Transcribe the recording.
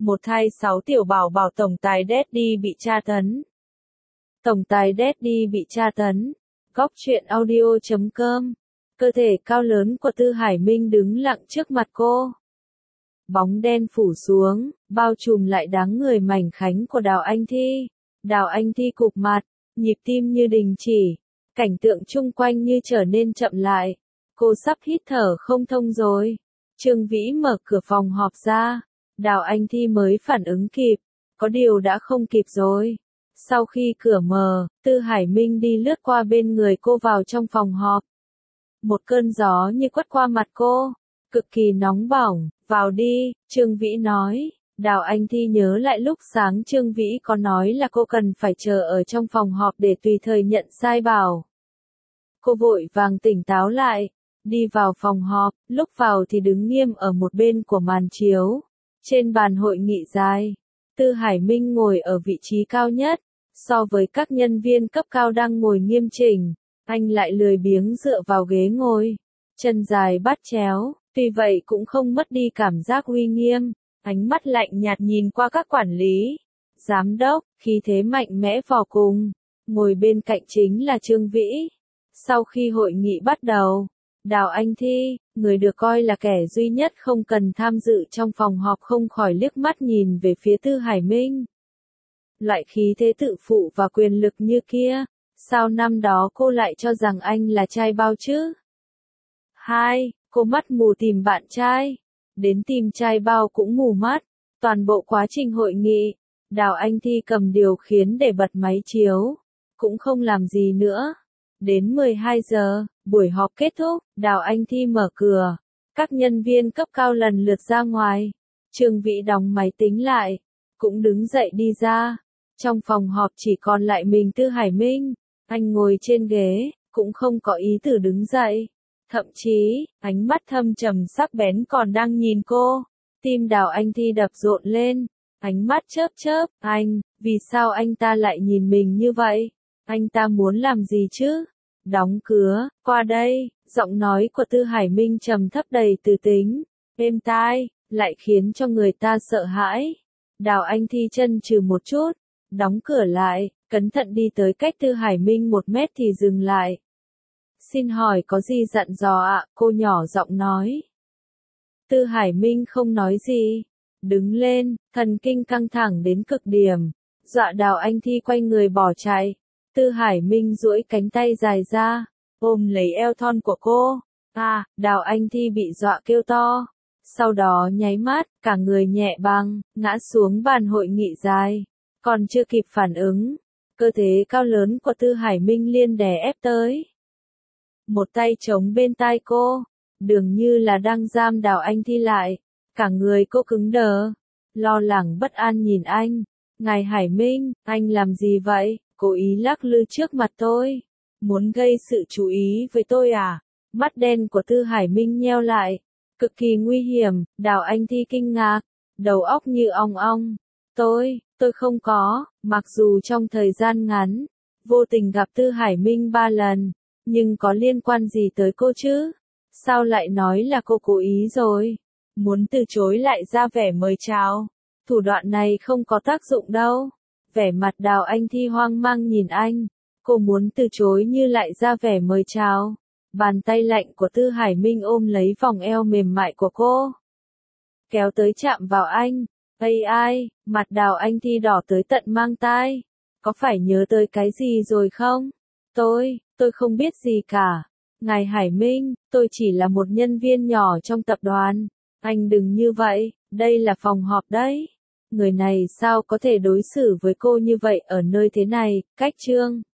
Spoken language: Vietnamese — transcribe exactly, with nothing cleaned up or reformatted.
Một thai sáu tiểu bảo bảo tổng tài Daddy bị tra tấn. Tổng tài Daddy bị tra tấn. Góc truyện audio chấm com. Cơ thể cao lớn của Tư Hải Minh đứng lặng trước mặt cô. Bóng đen phủ xuống, bao trùm lại dáng người mảnh khảnh của Đào Anh Thi. Đào Anh Thi cụp mặt, nhịp tim như đình chỉ. Cảnh tượng chung quanh như trở nên chậm lại. Cô sắp hít thở không thông rồi. Trương Vĩ mở cửa phòng họp ra. Đào Anh Thi mới phản ứng kịp. Có điều đã không kịp rồi. Sau khi cửa mở, Tư Hải Minh đi lướt qua bên người cô vào trong phòng họp. Một cơn gió như quất qua mặt cô. Cực kỳ nóng bỏng. Vào đi, Trương Vĩ nói. Đào Anh Thi nhớ lại lúc sáng Trương Vĩ có nói là cô cần phải chờ ở trong phòng họp để tùy thời nhận sai bảo. Cô vội vàng tỉnh táo lại. Đi vào phòng họp, lúc vào thì đứng nghiêm ở một bên của màn chiếu. Trên bàn hội nghị dài, Tư Hải Minh ngồi ở vị trí cao nhất. So với các nhân viên cấp cao đang ngồi nghiêm chỉnh, anh lại lười biếng dựa vào ghế ngồi. Chân dài bắt chéo, tuy vậy cũng không mất đi cảm giác uy nghiêm. Ánh mắt lạnh nhạt nhìn qua các quản lý, giám đốc, khí thế mạnh mẽ vô cùng. Ngồi bên cạnh chính là Trương Vĩ. Sau khi hội nghị bắt đầu, Đào Anh Thi, người được coi là kẻ duy nhất không cần tham dự trong phòng họp không khỏi liếc mắt nhìn về phía Tư Hải Minh. Loại khí thế tự phụ và quyền lực như kia, sao năm đó cô lại cho rằng anh là trai bao chứ? Hai, cô mắt mù tìm bạn trai, đến tìm trai bao cũng mù mắt. Toàn bộ quá trình hội nghị, Đào Anh Thi cầm điều khiển để bật máy chiếu, cũng không làm gì nữa. Đến mười hai giờ, buổi họp kết thúc, Đào Anh Thi mở cửa. Các nhân viên cấp cao lần lượt ra ngoài. Trương Vĩ đóng máy tính lại, cũng đứng dậy đi ra. Trong phòng họp chỉ còn lại mình Tư Hải Minh. Anh ngồi trên ghế, cũng không có ý tử đứng dậy. Thậm chí, ánh mắt thâm trầm sắc bén còn đang nhìn cô. Tim Đào Anh Thi đập rộn lên. Ánh mắt chớp chớp, anh, vì sao anh ta lại nhìn mình như vậy? Anh ta muốn làm gì chứ? Đóng cửa, qua đây, giọng nói của Tư Hải Minh trầm thấp đầy từ tính, êm tai, lại khiến cho người ta sợ hãi. Đào Anh Thi chân trừ một chút, đóng cửa lại, cẩn thận đi tới cách Tư Hải Minh một mét thì dừng lại. Xin hỏi có gì dặn dò ạ, cô nhỏ giọng nói. Tư Hải Minh không nói gì, đứng lên, thần kinh căng thẳng đến cực điểm, dọa Đào Anh Thi quay người bỏ chạy. Tư Hải Minh duỗi cánh tay dài ra, ôm lấy eo thon của cô. À, Đào Anh Thi bị dọa kêu to. Sau đó nháy mắt, cả người nhẹ băng, ngã xuống bàn hội nghị dài. Còn chưa kịp phản ứng, cơ thể cao lớn của Tư Hải Minh liên đè ép tới. Một tay chống bên tai cô, dường như là đang giam Đào Anh Thi lại. Cả người cô cứng đờ, lo lắng bất an nhìn anh. Ngài Hải Minh, anh làm gì vậy? Cố ý lắc lư trước mặt tôi. Muốn gây sự chú ý với tôi à? Mắt đen của Tư Hải Minh nheo lại. Cực kỳ nguy hiểm, Đào Anh Thi kinh ngạc. Đầu óc như ong ong. Tôi, tôi không có, mặc dù trong thời gian ngắn, vô tình gặp Tư Hải Minh ba lần. Nhưng có liên quan gì tới cô chứ? Sao lại nói là cô cố ý rồi? Muốn từ chối lại ra vẻ mời chào. Thủ đoạn này không có tác dụng đâu. Vẻ mặt Đào Anh Thi hoang mang nhìn anh. Cô muốn từ chối như lại ra vẻ mời chào. Bàn tay lạnh của Tư Hải Minh ôm lấy vòng eo mềm mại của cô. Kéo tới chạm vào anh. Ây ai, mặt Đào Anh Thi đỏ tới tận mang tai. Có phải nhớ tới cái gì rồi không? Tôi, tôi không biết gì cả. Ngài Hải Minh, tôi chỉ là một nhân viên nhỏ trong tập đoàn. Anh đừng như vậy, đây là phòng họp đấy. Người này sao có thể đối xử với cô như vậy ở nơi thế này, cách Trương